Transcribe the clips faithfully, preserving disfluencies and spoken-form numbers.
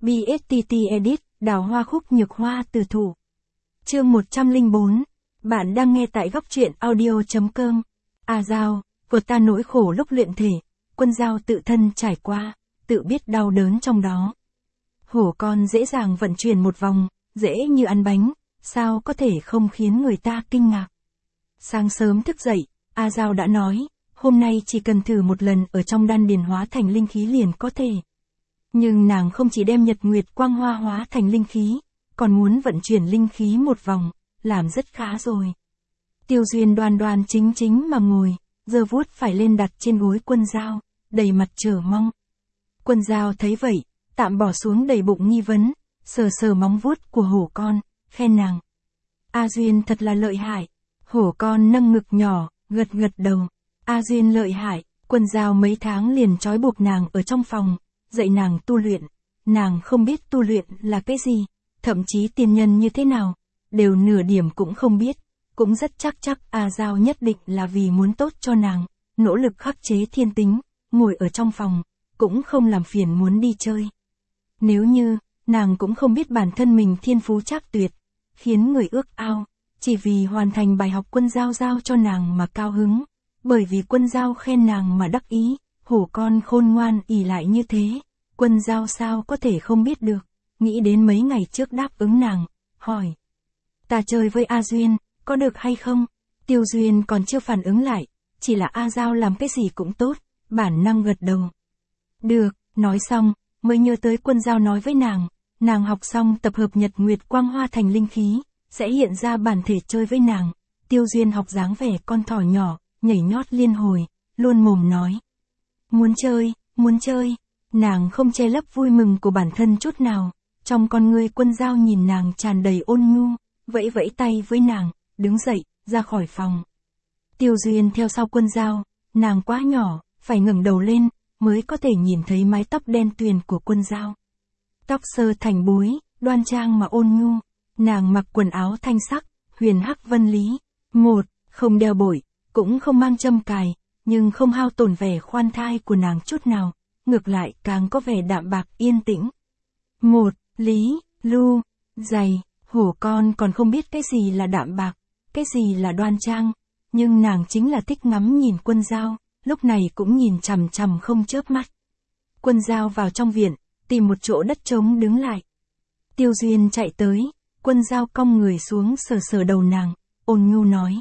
bê ét tê tê Edit, đào hoa khúc nhược hoa từ thủ. Chương một trăm lẻ bốn. Bạn đang nghe tại góc truyện audio chấm com. A Giao, vượt ta nỗi khổ lúc luyện thể, Quân Giao tự thân trải qua, tự biết đau đớn trong đó. Hổ con dễ dàng vận chuyển một vòng, dễ như ăn bánh, sao có thể không khiến người ta kinh ngạc. Sáng sớm thức dậy, A Giao đã nói, hôm nay chỉ cần thử một lần ở trong đan điền hóa thành linh khí liền có thể. Nhưng nàng không chỉ đem nhật nguyệt quang hoa hóa thành linh khí, còn muốn vận chuyển linh khí một vòng, làm rất khá rồi. Tiêu Duyên đoan đoan chính chính mà ngồi, giơ vuốt phải lên đặt trên gối Quân Giao, đầy mặt chờ mong. Quân Giao thấy vậy, tạm bỏ xuống đầy bụng nghi vấn, sờ sờ móng vuốt của hổ con, khen nàng. A Duyên thật là lợi hại. Hổ con nâng ngực nhỏ, gật gật đầu. A Duyên lợi hại. Quân Giao mấy tháng liền trói buộc nàng ở trong phòng, dạy nàng tu luyện. Nàng không biết tu luyện là cái gì, thậm chí tiên nhân như thế nào, đều nửa điểm cũng không biết. Cũng rất chắc chắc A Giao nhất định là vì muốn tốt cho nàng, nỗ lực khắc chế thiên tính, ngồi ở trong phòng, cũng không làm phiền muốn đi chơi. Nếu như, nàng cũng không biết bản thân mình thiên phú trác tuyệt, khiến người ước ao, chỉ vì hoàn thành bài học Quân Giao giao cho nàng mà cao hứng, bởi vì Quân Giao khen nàng mà đắc ý, hổ con khôn ngoan ỷ lại như thế, Quân Giao sao có thể không biết được, nghĩ đến mấy ngày trước đáp ứng nàng, hỏi. Ta chơi với A Duyên, có được hay không? Tiêu Duyên còn chưa phản ứng lại, chỉ là A Giao làm cái gì cũng tốt, bản năng gật đầu. Được, nói xong, mới nhớ tới Quân Giao nói với nàng, nàng học xong tập hợp nhật nguyệt quang hoa thành linh khí, sẽ hiện ra bản thể chơi với nàng. Tiêu Duyên học dáng vẻ con thỏ nhỏ, nhảy nhót liên hồi, luôn mồm nói. Muốn chơi, muốn chơi, nàng không che lấp vui mừng của bản thân chút nào, trong con người Quân Giao nhìn nàng tràn đầy ôn nhu, vẫy vẫy tay với nàng, đứng dậy, ra khỏi phòng. Tiêu Duyên theo sau Quân Giao, nàng quá nhỏ, phải ngẩng đầu lên, mới có thể nhìn thấy mái tóc đen tuyền của Quân Giao. Tóc sơ thành búi, đoan trang mà ôn nhu, nàng mặc quần áo thanh sắc, huyền hắc vân lý, một, không đeo bội, cũng không mang châm cài, nhưng không hao tổn vẻ khoan thai của nàng chút nào, ngược lại càng có vẻ đạm bạc yên tĩnh. Một, lý, lu, dày, hổ con còn không biết cái gì là đạm bạc, cái gì là đoan trang, nhưng nàng chính là thích ngắm nhìn Quân Giao, lúc này cũng nhìn chằm chằm không chớp mắt. Quân Giao vào trong viện, tìm một chỗ đất trống đứng lại. Tiêu Duyên chạy tới, Quân Giao cong người xuống sờ sờ đầu nàng, ôn nhu nói.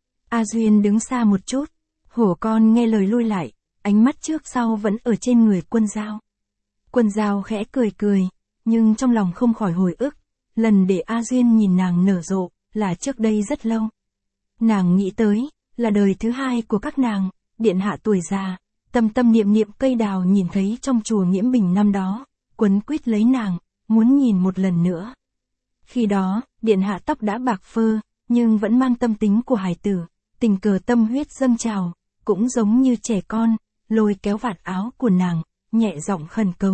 A Duyên đứng xa một chút, hổ con nghe lời lui lại, ánh mắt trước sau vẫn ở trên người Quân Giao. Quân Giao khẽ cười cười, nhưng trong lòng không khỏi hồi ức, lần để A Duyên nhìn nàng nở rộ, là trước đây rất lâu. Nàng nghĩ tới, là đời thứ hai của các nàng, điện hạ tuổi già, tâm tâm niệm niệm cây đào nhìn thấy trong chùa Nghiễm Bình năm đó, quấn quýt lấy nàng, muốn nhìn một lần nữa. Khi đó, điện hạ tóc đã bạc phơ, nhưng vẫn mang tâm tính của hải tử, tình cờ tâm huyết dâng trào, cũng giống như trẻ con, lôi kéo vạt áo của nàng, nhẹ giọng khẩn cầu.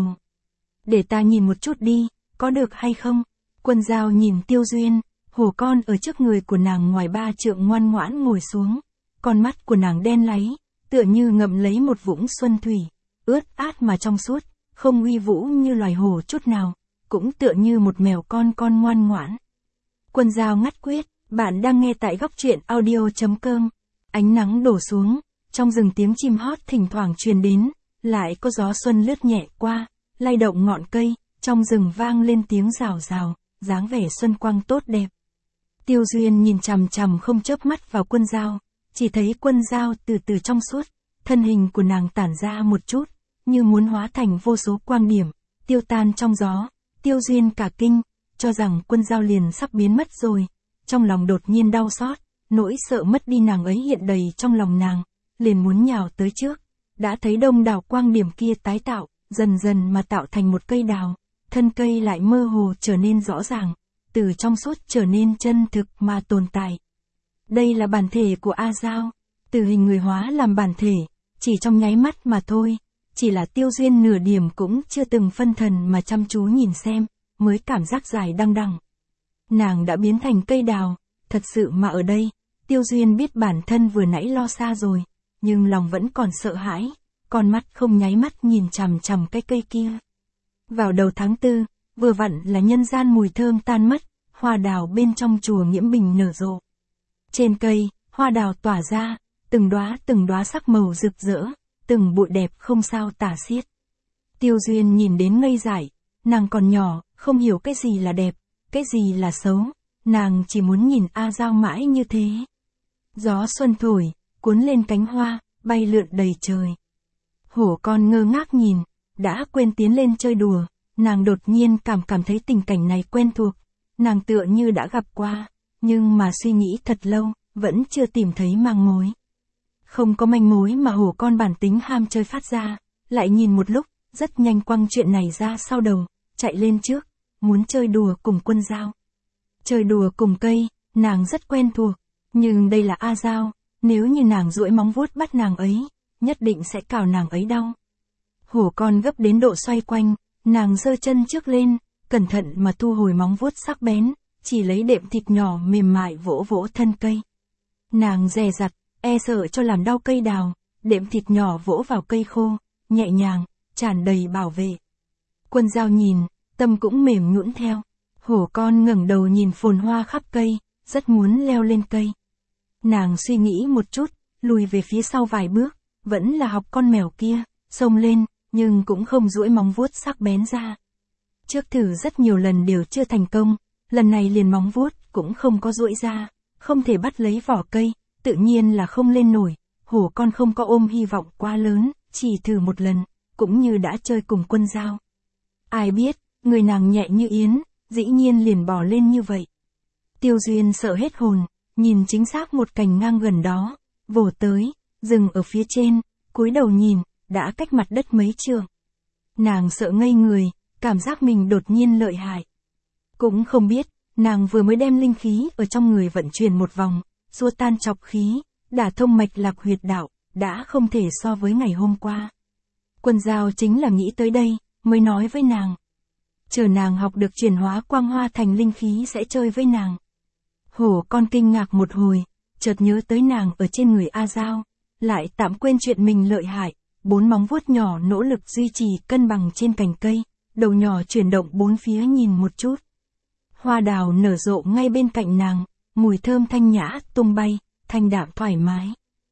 Để ta nhìn một chút đi, có được hay không? Quân Giao nhìn Tiêu Duyên, hổ con ở trước người của nàng ngoài ba trượng ngoan ngoãn ngồi xuống, con mắt của nàng đen láy, tựa như ngậm lấy một vũng xuân thủy, ướt át mà trong suốt, không uy vũ như loài hổ chút nào, cũng tựa như một mèo con con ngoan ngoãn. Quân Giao ngắt quyết, bạn đang nghe tại góc truyện audio chấm com. Ánh nắng đổ xuống, trong rừng tiếng chim hót thỉnh thoảng truyền đến, lại có gió xuân lướt nhẹ qua, lay động ngọn cây, trong rừng vang lên tiếng rào rào, dáng vẻ xuân quang tốt đẹp. Tiêu Duyên nhìn chằm chằm không chớp mắt vào Quân Giao, chỉ thấy Quân Giao từ từ trong suốt, thân hình của nàng tản ra một chút, như muốn hóa thành vô số quang điểm, tiêu tan trong gió. Tiêu Duyên cả kinh, cho rằng Quân Giao liền sắp biến mất rồi, trong lòng đột nhiên đau xót, nỗi sợ mất đi nàng ấy hiện đầy trong lòng nàng, liền muốn nhào tới trước, đã thấy đông đảo quang điểm kia tái tạo, dần dần mà tạo thành một cây đào, thân cây lại mơ hồ trở nên rõ ràng, từ trong suốt trở nên chân thực mà tồn tại. Đây là bản thể của A Giao, từ hình người hóa làm bản thể, chỉ trong nháy mắt mà thôi, chỉ là Tiêu Duyên nửa điểm cũng chưa từng phân thần mà chăm chú nhìn xem, mới cảm giác dài đăng đăng. Nàng đã biến thành cây đào, thật sự mà ở đây, Tiêu Duyên biết bản thân vừa nãy lo xa rồi, nhưng lòng vẫn còn sợ hãi, con mắt không nháy mắt nhìn chằm chằm cái cây kia. Vào đầu tháng tư, vừa vặn là nhân gian mùi thơm tan mất, hoa đào bên trong chùa Nghiễm Bình nở rộ. Trên cây, hoa đào tỏa ra, từng đóa từng đóa sắc màu rực rỡ, từng bụi đẹp không sao tả xiết. Tiêu Duyên nhìn đến ngây dại, nàng còn nhỏ, không hiểu cái gì là đẹp, cái gì là xấu, nàng chỉ muốn nhìn A Dao mãi như thế. Gió xuân thổi, cuốn lên cánh hoa, bay lượn đầy trời. Hổ con ngơ ngác nhìn, đã quên tiến lên chơi đùa, nàng đột nhiên cảm cảm thấy tình cảnh này quen thuộc, nàng tựa như đã gặp qua, nhưng mà suy nghĩ thật lâu, vẫn chưa tìm thấy manh mối. Không có manh mối mà hổ con bản tính ham chơi phát ra, lại nhìn một lúc, rất nhanh quăng chuyện này ra sau đầu, chạy lên trước, muốn chơi đùa cùng Quân Dao. Chơi đùa cùng cây, nàng rất quen thuộc, nhưng đây là A Dao, nếu như nàng duỗi móng vuốt bắt nàng ấy, nhất định sẽ cào nàng ấy đau. Hổ con gấp đến độ xoay quanh, nàng giơ chân trước lên, cẩn thận mà thu hồi móng vuốt sắc bén, chỉ lấy đệm thịt nhỏ mềm mại vỗ vỗ thân cây. Nàng dè dặt, e sợ cho làm đau cây đào, đệm thịt nhỏ vỗ vào cây khô, nhẹ nhàng, tràn đầy bảo vệ. Quân Dao nhìn, tâm cũng mềm nhũn theo. Hổ con ngẩng đầu nhìn phồn hoa khắp cây, rất muốn leo lên cây. Nàng suy nghĩ một chút, lùi về phía sau vài bước, vẫn là học con mèo kia, xông lên, nhưng cũng không duỗi móng vuốt sắc bén ra. Trước thử rất nhiều lần đều chưa thành công, lần này liền móng vuốt cũng không có duỗi ra, không thể bắt lấy vỏ cây, tự nhiên là không lên nổi. Hổ con không có ôm hy vọng quá lớn, chỉ thử một lần, cũng như đã chơi cùng Quân Dao. Ai biết, người nàng nhẹ như yến, dĩ nhiên liền bò lên như vậy. Tiêu Duyên sợ hết hồn, nhìn chính xác một cành ngang gần đó, vồ tới, dừng ở phía trên, cúi đầu nhìn, đã cách mặt đất mấy trượng. Nàng sợ ngây người, cảm giác mình đột nhiên lợi hại. Cũng không biết, nàng vừa mới đem linh khí ở trong người vận chuyển một vòng, xua tan trọc khí, đả thông mạch lạc huyệt đạo, đã không thể so với ngày hôm qua. Quân Dao chính là nghĩ tới đây, mới nói với nàng. Chờ nàng học được chuyển hóa quang hoa thành linh khí sẽ chơi với nàng. Hổ con kinh ngạc một hồi, chợt nhớ tới nàng ở trên người A Dao, lại tạm quên chuyện mình lợi hại, bốn móng vuốt nhỏ nỗ lực duy trì cân bằng trên cành cây, đầu nhỏ chuyển động bốn phía nhìn một chút. Hoa đào nở rộ ngay bên cạnh nàng, mùi thơm thanh nhã tung bay, thanh đạm thoải mái.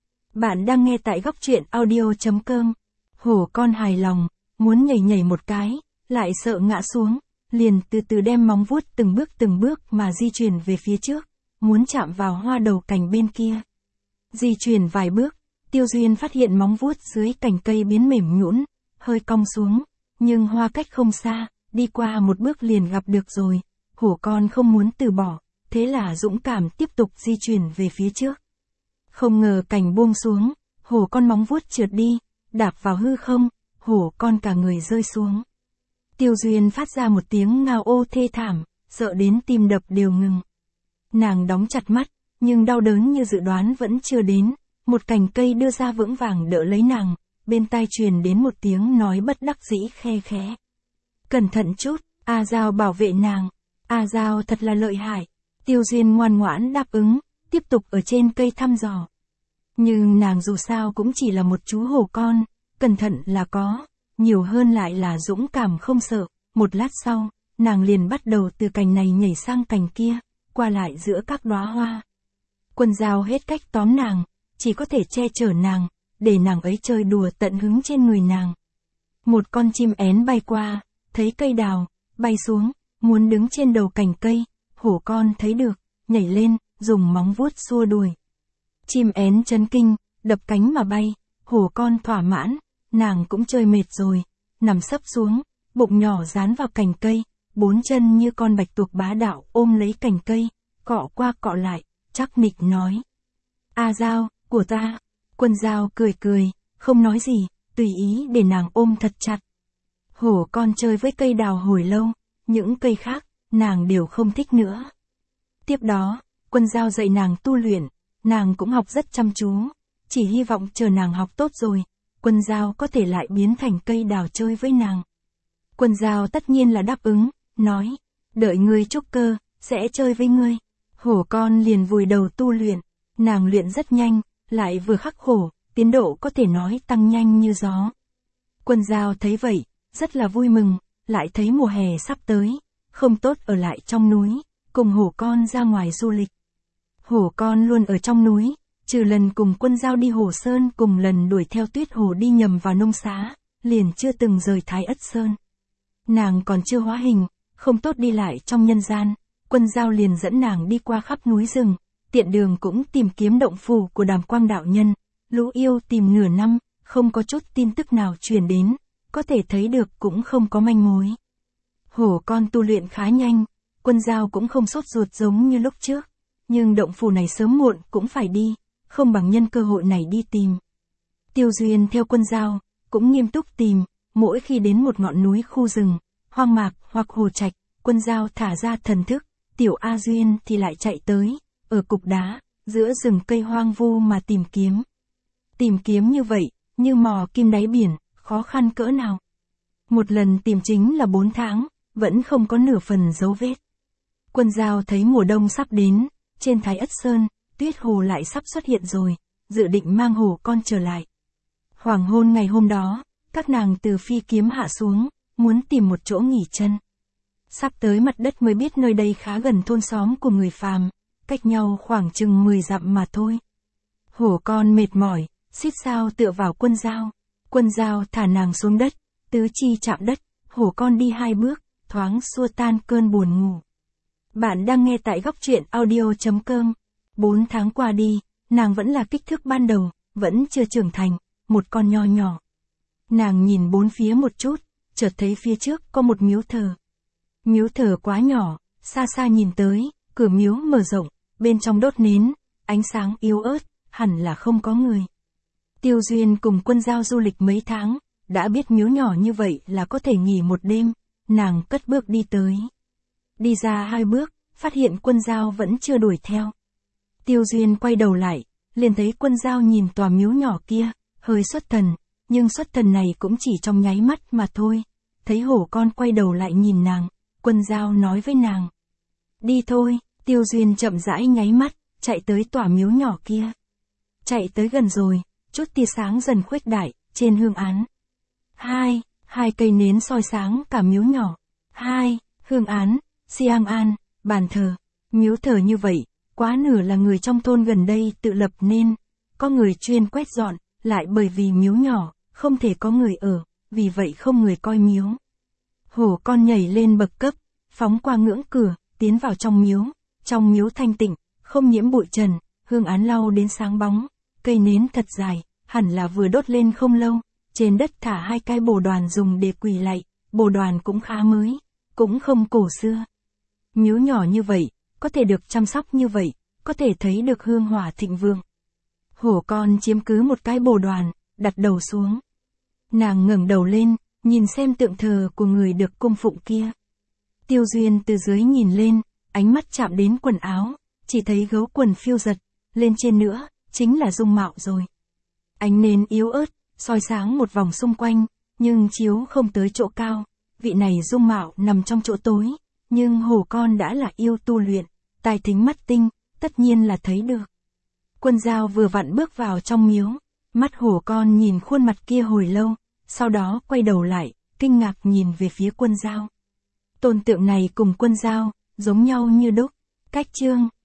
Bạn đang nghe tại góc truyện audio chấm com. Hổ con hài lòng, muốn nhảy nhảy một cái, lại sợ ngã xuống, liền từ từ đem móng vuốt từng bước từng bước mà di chuyển về phía trước, muốn chạm vào hoa đầu cành bên kia. Di chuyển vài bước, Tiêu Duyên phát hiện móng vuốt dưới cành cây biến mềm nhũn, hơi cong xuống, nhưng hoa cách không xa, đi qua một bước liền gặp được rồi. Hổ con không muốn từ bỏ, thế là dũng cảm tiếp tục di chuyển về phía trước. Không ngờ cành buông xuống, hổ con móng vuốt trượt đi, đạp vào hư không, hổ con cả người rơi xuống. Tiêu Duyên phát ra một tiếng ngao ô thê thảm, sợ đến tim đập đều ngừng. Nàng đóng chặt mắt, nhưng đau đớn như dự đoán vẫn chưa đến, một cành cây đưa ra vững vàng đỡ lấy nàng, bên tai truyền đến một tiếng nói bất đắc dĩ khe khẽ. Cẩn thận chút, A Dao bảo vệ nàng. A Dao thật là lợi hại. Tiêu Duyên ngoan ngoãn đáp ứng, tiếp tục ở trên cây thăm dò. Nhưng nàng dù sao cũng chỉ là một chú hổ con, cẩn thận là có, nhiều hơn lại là dũng cảm không sợ. Một lát sau, nàng liền bắt đầu từ cành này nhảy sang cành kia, qua lại giữa các đóa hoa. Quân Dao hết cách tóm nàng, chỉ có thể che chở nàng, để nàng ấy chơi đùa tận hứng trên người nàng. Một con chim én bay qua, thấy cây đào, bay xuống, muốn đứng trên đầu cành cây, hổ con thấy được, nhảy lên, dùng móng vuốt xua đuổi. Chim én chấn kinh, đập cánh mà bay, hổ con thỏa mãn, nàng cũng chơi mệt rồi, nằm sấp xuống, bụng nhỏ dán vào cành cây, bốn chân như con bạch tuộc bá đạo ôm lấy cành cây, cọ qua cọ lại, chắc nịch nói. A Dao, của ta. Quân Dao cười cười, không nói gì, tùy ý để nàng ôm thật chặt. Hổ con chơi với cây đào hồi lâu, những cây khác, nàng đều không thích nữa. Tiếp đó, Quân Dao dạy nàng tu luyện, nàng cũng học rất chăm chú, chỉ hy vọng chờ nàng học tốt rồi, Quân Dao có thể lại biến thành cây đào chơi với nàng. Quân Dao tất nhiên là đáp ứng, nói, đợi ngươi trúc cơ, sẽ chơi với ngươi. Hổ con liền vùi đầu tu luyện, nàng luyện rất nhanh, lại vừa khắc khổ, tiến độ có thể nói tăng nhanh như gió. Quân Dao thấy vậy, rất là vui mừng, lại thấy mùa hè sắp tới, không tốt ở lại trong núi, cùng hổ con ra ngoài du lịch. Hổ con luôn ở trong núi, trừ lần cùng Quân Dao đi Hồ Sơn cùng lần đuổi theo Tuyết Hồ đi nhầm vào nông xá, liền chưa từng rời Thái Ất Sơn. Nàng còn chưa hóa hình, không tốt đi lại trong nhân gian, Quân Dao liền dẫn nàng đi qua khắp núi rừng, tiện đường cũng tìm kiếm động phủ của Đàm Quang đạo nhân. Lũ yêu tìm nửa năm, không có chút tin tức nào truyền đến, có thể thấy được cũng không có manh mối. Hổ con tu luyện khá nhanh, Quân Dao cũng không sốt ruột giống như lúc trước, nhưng động phủ này sớm muộn cũng phải đi, không bằng nhân cơ hội này đi tìm. Tiêu Duyên theo Quân Dao, cũng nghiêm túc tìm, mỗi khi đến một ngọn núi khu rừng, hoang mạc hoặc hồ trạch, Quân Dao thả ra thần thức, Tiểu A Duyên thì lại chạy tới, ở cục đá, giữa rừng cây hoang vu mà tìm kiếm. Tìm kiếm như vậy, như mò kim đáy biển, khó khăn cỡ nào. Một lần tìm chính là bốn tháng, vẫn không có nửa phần dấu vết. Quân Dao thấy mùa đông sắp đến, trên Thái Ất Sơn, Tuyết Hồ lại sắp xuất hiện rồi, dự định mang hổ con trở lại. Hoàng hôn ngày hôm đó, các nàng từ phi kiếm hạ xuống, muốn tìm một chỗ nghỉ chân. Sắp tới mặt đất mới biết nơi đây khá gần thôn xóm của người phàm, cách nhau khoảng chừng mười dặm mà thôi. Hổ con mệt mỏi, xít sao tựa vào Quân Dao. Quân Dao thả nàng xuống đất, tứ chi chạm đất, hổ con đi hai bước, thoáng xua tan cơn buồn ngủ. Bạn đang nghe tại góc truyện audio chấm com. Bốn tháng qua đi, nàng vẫn là kích thước ban đầu, vẫn chưa trưởng thành, một con nho nhỏ. Nàng nhìn bốn phía một chút, chợt thấy phía trước có một miếu thờ. Miếu thờ quá nhỏ, xa xa nhìn tới, cửa miếu mở rộng, bên trong đốt nến, ánh sáng yếu ớt, hẳn là không có người. Tiêu Duyên cùng Quân Dao du lịch mấy tháng, đã biết miếu nhỏ như vậy là có thể nghỉ một đêm, nàng cất bước đi tới. Đi ra hai bước, phát hiện Quân Dao vẫn chưa đuổi theo. Tiêu Duyên quay đầu lại, liền thấy Quân Dao nhìn tòa miếu nhỏ kia, hơi xuất thần, nhưng xuất thần này cũng chỉ trong nháy mắt mà thôi. Thấy hổ con quay đầu lại nhìn nàng, Quân Dao nói với nàng. Đi thôi, Tiêu Duyên chậm rãi nháy mắt, chạy tới tòa miếu nhỏ kia. Chạy tới gần rồi, chút tia sáng dần khuếch đại, trên hương án. Hai, hai cây nến soi sáng cả miếu nhỏ. Hai, hương án, Siang An, bàn thờ. Miếu thờ như vậy, quá nửa là người trong thôn gần đây tự lập nên. Có người chuyên quét dọn, lại bởi vì miếu nhỏ, không thể có người ở, vì vậy không người coi miếu. Hổ con nhảy lên bậc cấp, phóng qua ngưỡng cửa, tiến vào trong miếu. Trong miếu thanh tịnh, không nhiễm bụi trần, hương án lau đến sáng bóng. Cây nến thật dài, hẳn là vừa đốt lên không lâu. Trên đất thả hai cái bồ đoàn dùng để quỳ lạy, bồ đoàn cũng khá mới, cũng không cổ xưa. Miếu nhỏ như vậy, có thể được chăm sóc như vậy, có thể thấy được hương hỏa thịnh vượng. Hổ con chiếm cứ một cái bồ đoàn, đặt đầu xuống. Nàng ngẩng đầu lên, nhìn xem tượng thờ của người được cung phụng kia. Tiêu Duyên từ dưới nhìn lên, ánh mắt chạm đến quần áo, chỉ thấy gấu quần phiêu giật, lên trên nữa, chính là dung mạo rồi. Ánh nến yếu ớt, soi sáng một vòng xung quanh, nhưng chiếu không tới chỗ cao, vị này dung mạo nằm trong chỗ tối, nhưng hổ con đã là yêu tu luyện, tài thính mắt tinh, tất nhiên là thấy được. Quân Dao vừa vặn bước vào trong miếu, mắt hổ con nhìn khuôn mặt kia hồi lâu, sau đó quay đầu lại, kinh ngạc nhìn về phía Quân Dao. Tôn tượng này cùng Quân Dao, giống nhau như đúc, cách chương,